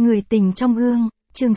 Người tình trong gương, chương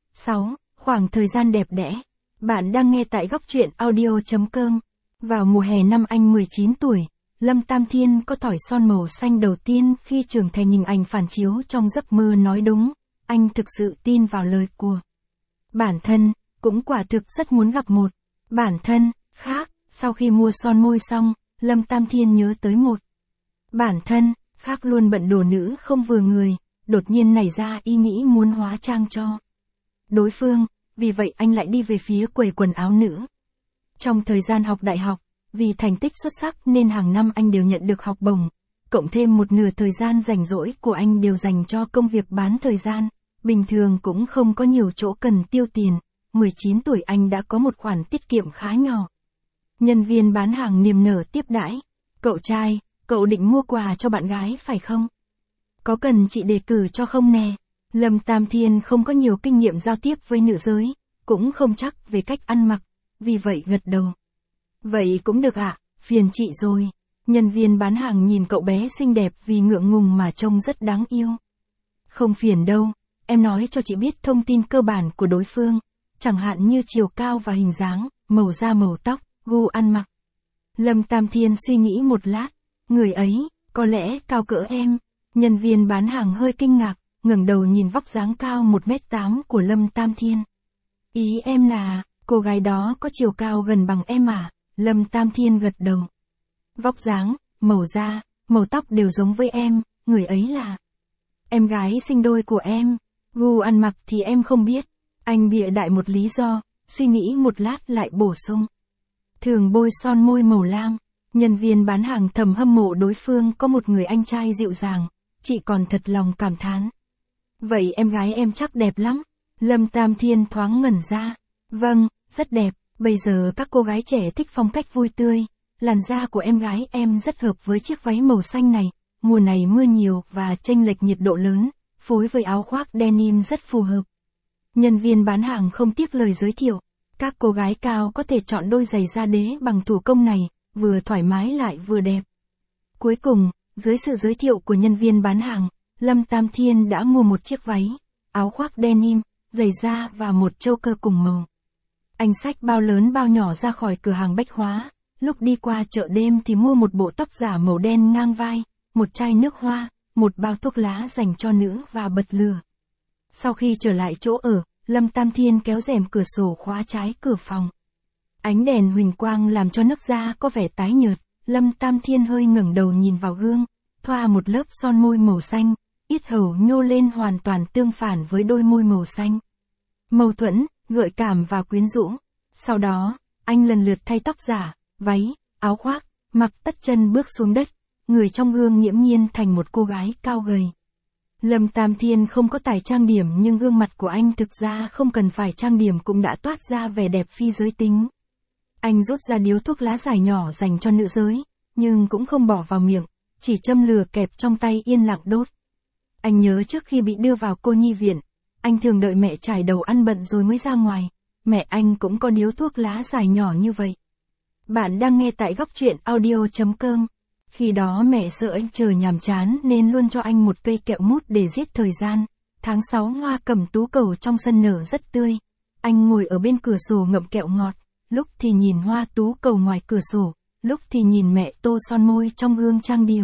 6, khoảng thời gian đẹp đẽ. Bạn đang nghe tại góc truyện audio.com. Vào mùa hè năm anh 19 tuổi, Lâm Tam Thiên có thỏi son màu xanh đầu tiên khi trưởng thành. Hình ảnh phản chiếu trong giấc mơ nói đúng, anh thực sự tin vào lời của bản thân, cũng quả thực rất muốn gặp một bản thân khác. Sau khi mua son môi xong, Lâm Tam Thiên nhớ tới một bản thân khác luôn bận đồ nữ không vừa người, đột nhiên nảy ra ý nghĩ muốn hóa trang cho đối phương, vì vậy anh lại đi về phía quầy quần áo nữ. Trong thời gian học đại học, vì thành tích xuất sắc nên hàng năm anh đều nhận được học bổng, cộng thêm một nửa thời gian rảnh rỗi của anh đều dành cho công việc bán thời gian, bình thường cũng không có nhiều chỗ cần tiêu tiền. 19 tuổi anh đã có một khoản tiết kiệm khá nhỏ. Nhân viên bán hàng niềm nở tiếp đãi, "Cậu trai, cậu định mua quà cho bạn gái phải không? Có cần chị đề cử cho không nè?" Lâm Tam Thiên không có nhiều kinh nghiệm giao tiếp với nữ giới, cũng không chắc về cách ăn mặc, vì vậy gật đầu. "Vậy cũng được ạ, phiền chị rồi." Nhân viên bán hàng nhìn cậu bé xinh đẹp vì ngượng ngùng mà trông rất đáng yêu. "Không phiền đâu, em nói cho chị biết thông tin cơ bản của đối phương, chẳng hạn như chiều cao và hình dáng, màu da màu tóc, gu ăn mặc." Lâm Tam Thiên suy nghĩ một lát, "Người ấy, có lẽ cao cỡ em." Nhân viên bán hàng hơi kinh ngạc, ngẩng đầu nhìn vóc dáng cao 1m8 của Lâm Tam Thiên. "Ý em là, cô gái đó có chiều cao gần bằng em à?" Lâm Tam Thiên gật đầu. "Vóc dáng, màu da, màu tóc đều giống với em, người ấy là em gái sinh đôi của em. Gu ăn mặc thì em không biết." Anh bịa đại một lý do, suy nghĩ một lát lại bổ sung. "Thường bôi son môi màu lam." Nhân viên bán hàng thầm hâm mộ đối phương có một người anh trai dịu dàng, chị còn thật lòng cảm thán. "Vậy em gái em chắc đẹp lắm." Lâm Tam Thiên thoáng ngẩn ra. "Vâng, rất đẹp, bây giờ các cô gái trẻ thích phong cách vui tươi, làn da của em gái em rất hợp với chiếc váy màu xanh này, mùa này mưa nhiều và chênh lệch nhiệt độ lớn, phối với áo khoác denim rất phù hợp." Nhân viên bán hàng không tiếc lời giới thiệu, "Các cô gái cao có thể chọn đôi giày da đế bằng thủ công này, vừa thoải mái lại vừa đẹp." Cuối cùng, dưới sự giới thiệu của nhân viên bán hàng, Lâm Tam Thiên đã mua một chiếc váy, áo khoác denim, giày da và một châu cơ cùng màu. Anh xách bao lớn bao nhỏ ra khỏi cửa hàng bách hóa, lúc đi qua chợ đêm thì mua một bộ tóc giả màu đen ngang vai, một chai nước hoa, một bao thuốc lá dành cho nữ và bật lửa. Sau khi trở lại chỗ ở, Lâm Tam Thiên kéo rèm cửa sổ khóa trái cửa phòng. Ánh đèn huỳnh quang làm cho nước da có vẻ tái nhợt, Lâm Tam Thiên hơi ngẩng đầu nhìn vào gương, thoa một lớp son môi màu xanh, yết hầu nhô lên hoàn toàn tương phản với đôi môi màu xanh. Mâu thuẫn, gợi cảm và quyến rũ. Sau đó, anh lần lượt thay tóc giả, váy, áo khoác, mặc tất chân bước xuống đất, người trong gương nghiễm nhiên thành một cô gái cao gầy. Lâm Tam Thiên không có tài trang điểm nhưng gương mặt của anh thực ra không cần phải trang điểm cũng đã toát ra vẻ đẹp phi giới tính. Anh rút ra điếu thuốc lá dài nhỏ dành cho nữ giới, nhưng cũng không bỏ vào miệng, chỉ châm lửa kẹp trong tay yên lặng đốt. Anh nhớ trước khi bị đưa vào cô nhi viện, anh thường đợi mẹ trải đầu ăn bận rồi mới ra ngoài, mẹ anh cũng có điếu thuốc lá dài nhỏ như vậy. Bạn đang nghe tại góc truyện audio.com. Khi đó mẹ sợ anh chờ nhàm chán nên luôn cho anh một cây kẹo mút để giết thời gian. Tháng 6 hoa cẩm tú cầu trong sân nở rất tươi. Anh ngồi ở bên cửa sổ ngậm kẹo ngọt, lúc thì nhìn hoa tú cầu ngoài cửa sổ, lúc thì nhìn mẹ tô son môi trong gương trang điểm.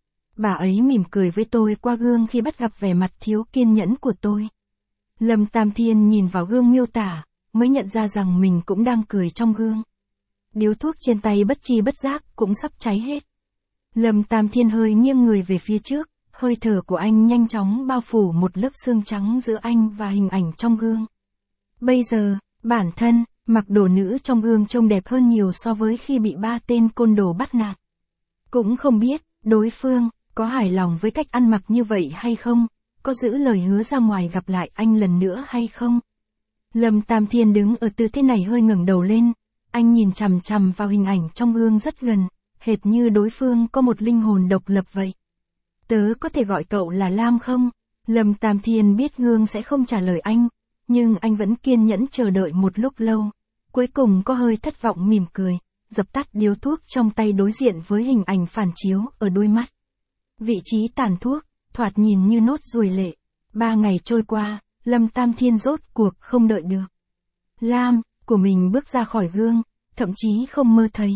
Bà ấy mỉm cười với tôi qua gương khi bắt gặp vẻ mặt thiếu kiên nhẫn của tôi. Lâm Tam Thiên nhìn vào gương miêu tả, mới nhận ra rằng mình cũng đang cười trong gương. Điếu thuốc trên tay bất chi bất giác cũng sắp cháy hết. Lâm Tam Thiên hơi nghiêng người về phía trước, hơi thở của anh nhanh chóng bao phủ một lớp sương trắng giữa anh và hình ảnh trong gương. Bây giờ, bản thân, mặc đồ nữ trong gương trông đẹp hơn nhiều so với khi bị 3 tên côn đồ bắt nạt. Cũng không biết, đối phương, có hài lòng với cách ăn mặc như vậy hay không, có giữ lời hứa ra ngoài gặp lại anh lần nữa hay không. Lâm Tam Thiên đứng ở tư thế này hơi ngẩng đầu lên, anh nhìn chằm chằm vào hình ảnh trong gương rất gần, hệt như đối phương có một linh hồn độc lập vậy. "Tớ có thể gọi cậu là Lam không?" Lâm Tam Thiên biết gương sẽ không trả lời anh, nhưng anh vẫn kiên nhẫn chờ đợi một lúc lâu. Cuối cùng có hơi thất vọng mỉm cười, dập tắt điếu thuốc trong tay đối diện với hình ảnh phản chiếu ở đôi mắt. Vị trí tàn thuốc, thoạt nhìn như nốt ruồi lệ. 3 ngày trôi qua, Lâm Tam Thiên rốt cuộc không đợi được Lam của mình bước ra khỏi gương, thậm chí không mơ thấy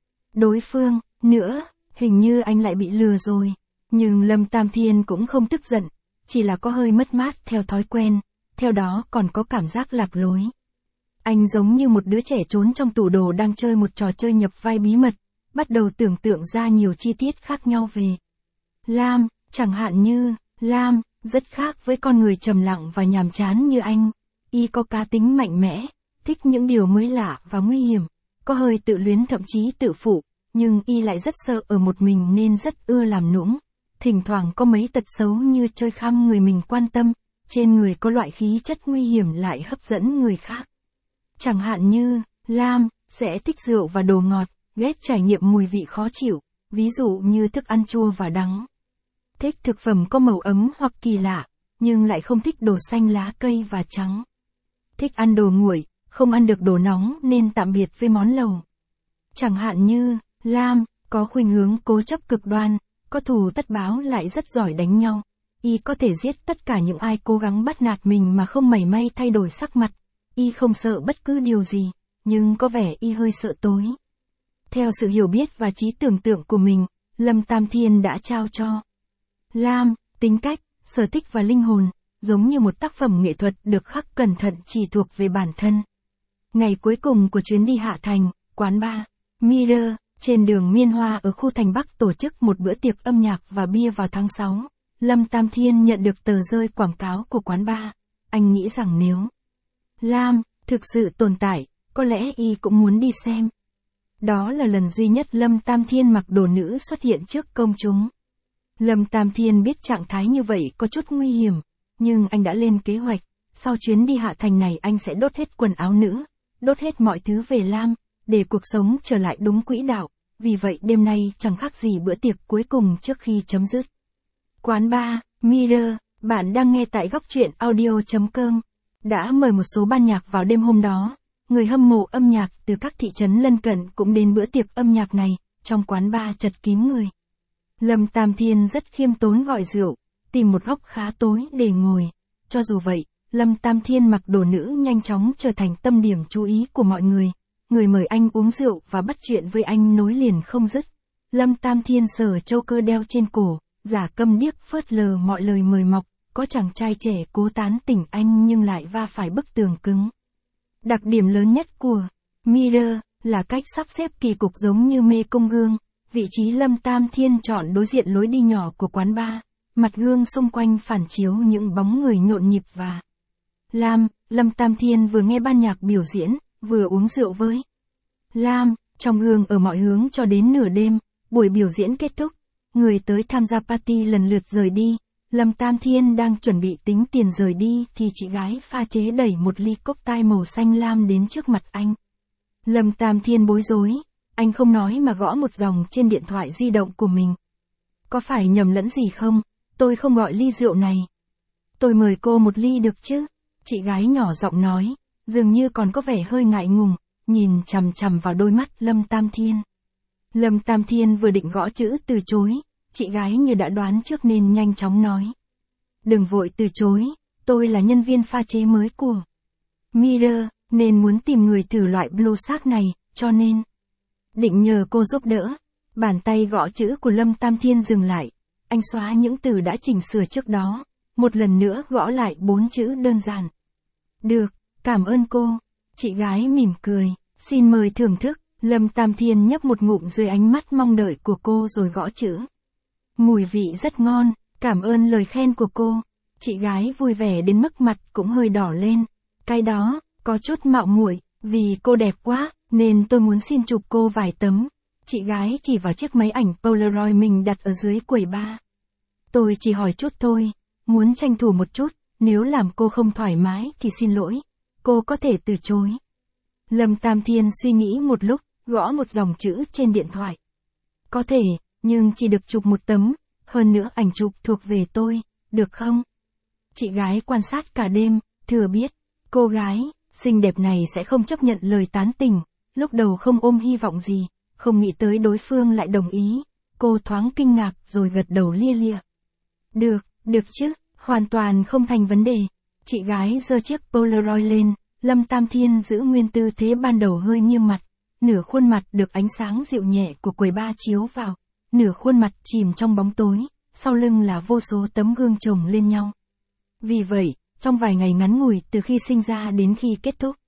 đối phương nữa, hình như anh lại bị lừa rồi. Nhưng Lâm Tam Thiên cũng không tức giận, chỉ là có hơi mất mát theo thói quen, theo đó còn có cảm giác lạc lối. Anh giống như một đứa trẻ trốn trong tủ đồ đang chơi một trò chơi nhập vai bí mật, bắt đầu tưởng tượng ra nhiều chi tiết khác nhau về Lam, chẳng hạn như, Lam, rất khác với con người trầm lặng và nhàm chán như anh. Y có cá tính mạnh mẽ, thích những điều mới lạ và nguy hiểm, có hơi tự luyến thậm chí tự phụ, nhưng Y lại rất sợ ở một mình nên rất ưa làm nũng. Thỉnh thoảng có mấy tật xấu như chơi khăm người mình quan tâm, trên người có loại khí chất nguy hiểm lại hấp dẫn người khác. Chẳng hạn như, Lam, sẽ thích rượu và đồ ngọt, ghét trải nghiệm mùi vị khó chịu, ví dụ như thức ăn chua và đắng. Thích thực phẩm có màu ấm hoặc kỳ lạ, nhưng lại không thích đồ xanh lá cây và trắng. Thích ăn đồ nguội, không ăn được đồ nóng nên tạm biệt với món lẩu. Chẳng hạn như, Lam, có khuynh hướng cố chấp cực đoan, có thù tất báo lại rất giỏi đánh nhau. Y có thể giết tất cả những ai cố gắng bắt nạt mình mà không mảy may thay đổi sắc mặt. Y không sợ bất cứ điều gì, nhưng có vẻ Y hơi sợ tối. Theo sự hiểu biết và trí tưởng tượng của mình, Lâm Tam Thiên đã trao cho Lam, tính cách, sở thích và linh hồn, giống như một tác phẩm nghệ thuật được khắc cẩn thận chỉ thuộc về bản thân. Ngày cuối cùng của chuyến đi Hạ Thành, quán bar Mirror, trên đường Miên Hoa ở khu thành Bắc tổ chức một bữa tiệc âm nhạc và bia vào tháng 6. Lâm Tam Thiên nhận được tờ rơi quảng cáo của quán bar. Anh nghĩ rằng nếu Lam thực sự tồn tại, có lẽ Y cũng muốn đi xem. Đó là lần duy nhất Lâm Tam Thiên mặc đồ nữ xuất hiện trước công chúng. Lâm Tam Thiên biết trạng thái như vậy có chút nguy hiểm, nhưng anh đã lên kế hoạch, sau chuyến đi Hạ Thành này anh sẽ đốt hết quần áo nữ, đốt hết mọi thứ về Lam, để cuộc sống trở lại đúng quỹ đạo, vì vậy đêm nay chẳng khác gì bữa tiệc cuối cùng trước khi chấm dứt. Quán bar Mirror, bạn đang nghe tại góc truyện audio.com, đã mời một số ban nhạc vào đêm hôm đó. Người hâm mộ âm nhạc từ các thị trấn lân cận cũng đến bữa tiệc âm nhạc này, trong quán bar chật kín người. Lâm Tam Thiên rất khiêm tốn gọi rượu, tìm một góc khá tối để ngồi. Cho dù vậy, Lâm Tam Thiên mặc đồ nữ nhanh chóng trở thành tâm điểm chú ý của mọi người. Người mời anh uống rượu và bắt chuyện với anh nối liền không dứt. Lâm Tam Thiên sờ châu cơ đeo trên cổ, giả câm điếc phớt lờ mọi lời mời mọc, có chàng trai trẻ cố tán tỉnh anh nhưng lại va phải bức tường cứng. Đặc điểm lớn nhất của Mirror là cách sắp xếp kỳ cục giống như mê cung gương. Vị trí Lâm Tam Thiên chọn đối diện lối đi nhỏ của quán bar, mặt gương xung quanh phản chiếu những bóng người nhộn nhịp và Lâm Tam Thiên vừa nghe ban nhạc biểu diễn, vừa uống rượu với Lam, trong gương ở mọi hướng cho đến nửa đêm. Buổi biểu diễn kết thúc, người tới tham gia party lần lượt rời đi. Lâm Tam Thiên đang chuẩn bị tính tiền rời đi thì chị gái pha chế đẩy một ly cocktail màu xanh lam đến trước mặt anh. Lâm Tam Thiên bối rối, anh không nói mà gõ một dòng trên điện thoại di động của mình. Có phải nhầm lẫn gì không? Tôi không gọi ly rượu này. Tôi mời cô một ly được chứ? Chị gái nhỏ giọng nói, dường như còn có vẻ hơi ngại ngùng, nhìn chằm chằm vào đôi mắt Lâm Tam Thiên. Lâm Tam Thiên vừa định gõ chữ từ chối, chị gái như đã đoán trước nên nhanh chóng nói. Đừng vội từ chối, tôi là nhân viên pha chế mới của Mirror, nên muốn tìm người thử loại blue shark này, cho nên định nhờ cô giúp đỡ. Bàn tay gõ chữ của Lâm Tam Thiên dừng lại, anh xóa những từ đã chỉnh sửa trước đó, một lần nữa gõ lại 4 chữ đơn giản. Được, cảm ơn cô. Chị gái mỉm cười, xin mời thưởng thức. Lâm Tam Thiên nhấp một ngụm dưới ánh mắt mong đợi của cô rồi gõ chữ. Mùi vị rất ngon, cảm ơn lời khen của cô. Chị gái vui vẻ đến mức mặt cũng hơi đỏ lên. Cái đó, có chút mạo muội, vì cô đẹp quá, nên tôi muốn xin chụp cô vài tấm. Chị gái chỉ vào chiếc máy ảnh Polaroid mình đặt ở dưới quầy bar. Tôi chỉ hỏi chút thôi, muốn tranh thủ một chút, nếu làm cô không thoải mái thì xin lỗi. Cô có thể từ chối. Lâm Tam Thiên suy nghĩ một lúc, gõ một dòng chữ trên điện thoại. Có thể, nhưng chỉ được chụp một tấm, hơn nữa ảnh chụp thuộc về tôi, được không? Chị gái quan sát cả đêm, thừa biết, cô gái xinh đẹp này sẽ không chấp nhận lời tán tỉnh, lúc đầu không ôm hy vọng gì, không nghĩ tới đối phương lại đồng ý. Cô thoáng kinh ngạc rồi gật đầu lia lịa. Được chứ, Hoàn toàn không thành vấn đề. Chị gái giơ chiếc Polaroid lên, Lâm Tam Thiên giữ nguyên tư thế ban đầu hơi nghiêm mặt. Nửa khuôn mặt được ánh sáng dịu nhẹ của quầy bar chiếu vào, nửa khuôn mặt chìm trong bóng tối, sau lưng là vô số tấm gương chồng lên nhau. Vì vậy, trong vài ngày ngắn ngủi từ khi sinh ra đến khi kết thúc,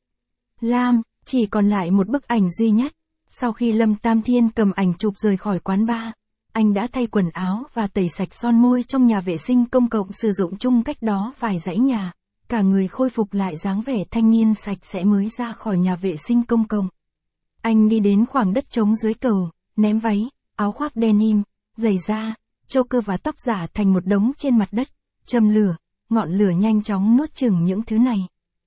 Lam chỉ còn lại một bức ảnh duy nhất. Sau khi Lâm Tam Thiên cầm ảnh chụp rời khỏi quán bar, anh đã thay quần áo và tẩy sạch son môi trong nhà vệ sinh công cộng sử dụng chung cách đó vài dãy nhà. Cả người khôi phục lại dáng vẻ thanh niên sạch sẽ mới ra khỏi nhà vệ sinh công cộng. Anh đi đến khoảng đất trống dưới cầu, ném váy, áo khoác denim, giày da, choker và tóc giả thành một đống trên mặt đất, châm lửa, ngọn lửa nhanh chóng nuốt chửng những thứ này.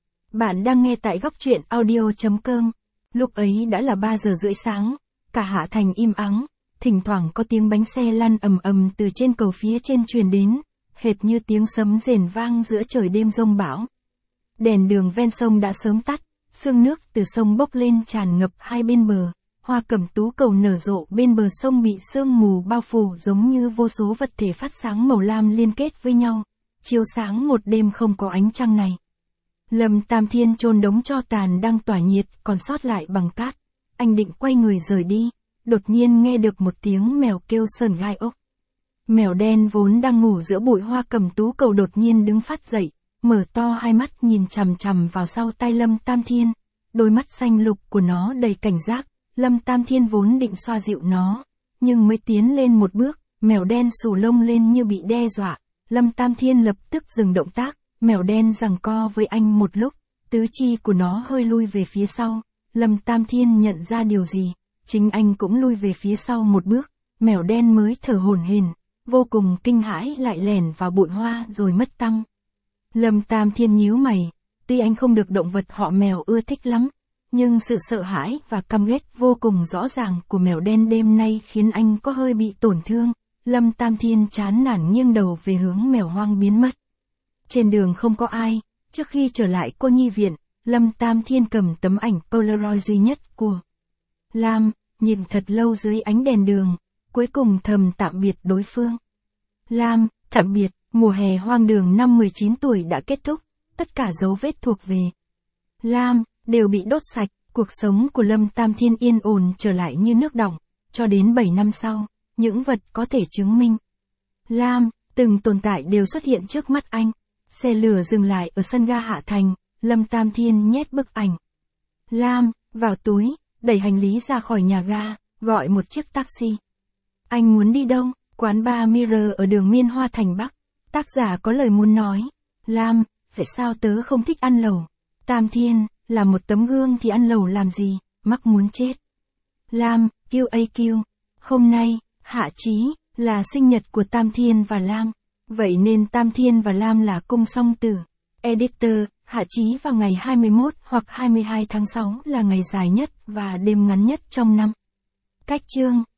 Bạn đang nghe tại góc truyện audio.com. Lúc ấy đã là 3 giờ rưỡi sáng, cả Hạ Thành im ắng, thỉnh thoảng có tiếng bánh xe lăn ầm ầm từ trên cầu phía trên truyền đến, hệt như tiếng sấm rền vang giữa trời đêm giông bão. Đèn đường ven sông đã sớm tắt, sương nước từ sông bốc lên tràn ngập hai bên bờ, hoa cẩm tú cầu nở rộ bên bờ sông bị sương mù bao phủ giống như vô số vật thể phát sáng màu lam liên kết với nhau, chiếu sáng một đêm không có ánh trăng này. Lâm Tam Thiên chôn đống tro tàn đang tỏa nhiệt còn sót lại bằng cát. Anh định quay người rời đi, đột nhiên nghe được một tiếng mèo kêu sờn gai ốc. Mèo đen vốn đang ngủ giữa bụi hoa cẩm tú cầu đột nhiên đứng phát dậy, mở to hai mắt nhìn chằm chằm vào sau tai Lâm Tam Thiên. Đôi mắt xanh lục của nó đầy cảnh giác. Lâm Tam Thiên vốn định xoa dịu nó, nhưng mới tiến lên một bước, mèo đen xù lông lên như bị đe dọa. Lâm Tam Thiên lập tức dừng động tác. Mèo đen giằng co với anh một lúc, tứ chi của nó hơi lui về phía sau. Lâm Tam Thiên nhận ra điều gì, chính anh cũng lui về phía sau một bước, mèo đen mới thở hổn hển, vô cùng kinh hãi lại lẻn vào bụi hoa rồi mất tăm. Lâm Tam Thiên nhíu mày, tuy anh không được động vật họ mèo ưa thích lắm, nhưng sự sợ hãi và căm ghét vô cùng rõ ràng của mèo đen đêm nay khiến anh có hơi bị tổn thương. Lâm Tam Thiên chán nản nghiêng đầu về hướng mèo hoang biến mất. Trên đường không có ai, trước khi trở lại cô nhi viện, Lâm Tam Thiên cầm tấm ảnh Polaroid duy nhất của Lam, nhìn thật lâu dưới ánh đèn đường, cuối cùng thầm tạm biệt đối phương. Lam, tạm biệt, mùa hè hoang đường năm 19 tuổi đã kết thúc, tất cả dấu vết thuộc về Lam, đều bị đốt sạch, cuộc sống của Lâm Tam Thiên yên ổn trở lại như nước đọng, cho đến 7 năm sau, những vật có thể chứng minh Lam, từng tồn tại đều xuất hiện trước mắt anh. Xe lửa dừng lại ở sân ga Hạ Thành, Lâm Tam Thiên nhét bức ảnh Lam vào túi, đẩy hành lý ra khỏi nhà ga, gọi một chiếc taxi. Anh muốn đi đâu? Quán bar Mirror ở đường Miên Hoa Thành Bắc. Tác giả có lời muốn nói. Lam, tại sao tớ không thích ăn lẩu? Tam Thiên, là một tấm gương thì ăn lẩu làm gì, mắc muốn chết. Lam, QAQ. Hôm nay, Hạ Chí, là sinh nhật của Tam Thiên và Lam. Vậy nên Tam Thiên và Lam là cung song tử. Editor, Hạ Chí vào ngày 21 hoặc 22 tháng 6 là ngày dài nhất và đêm ngắn nhất trong năm. Cách chương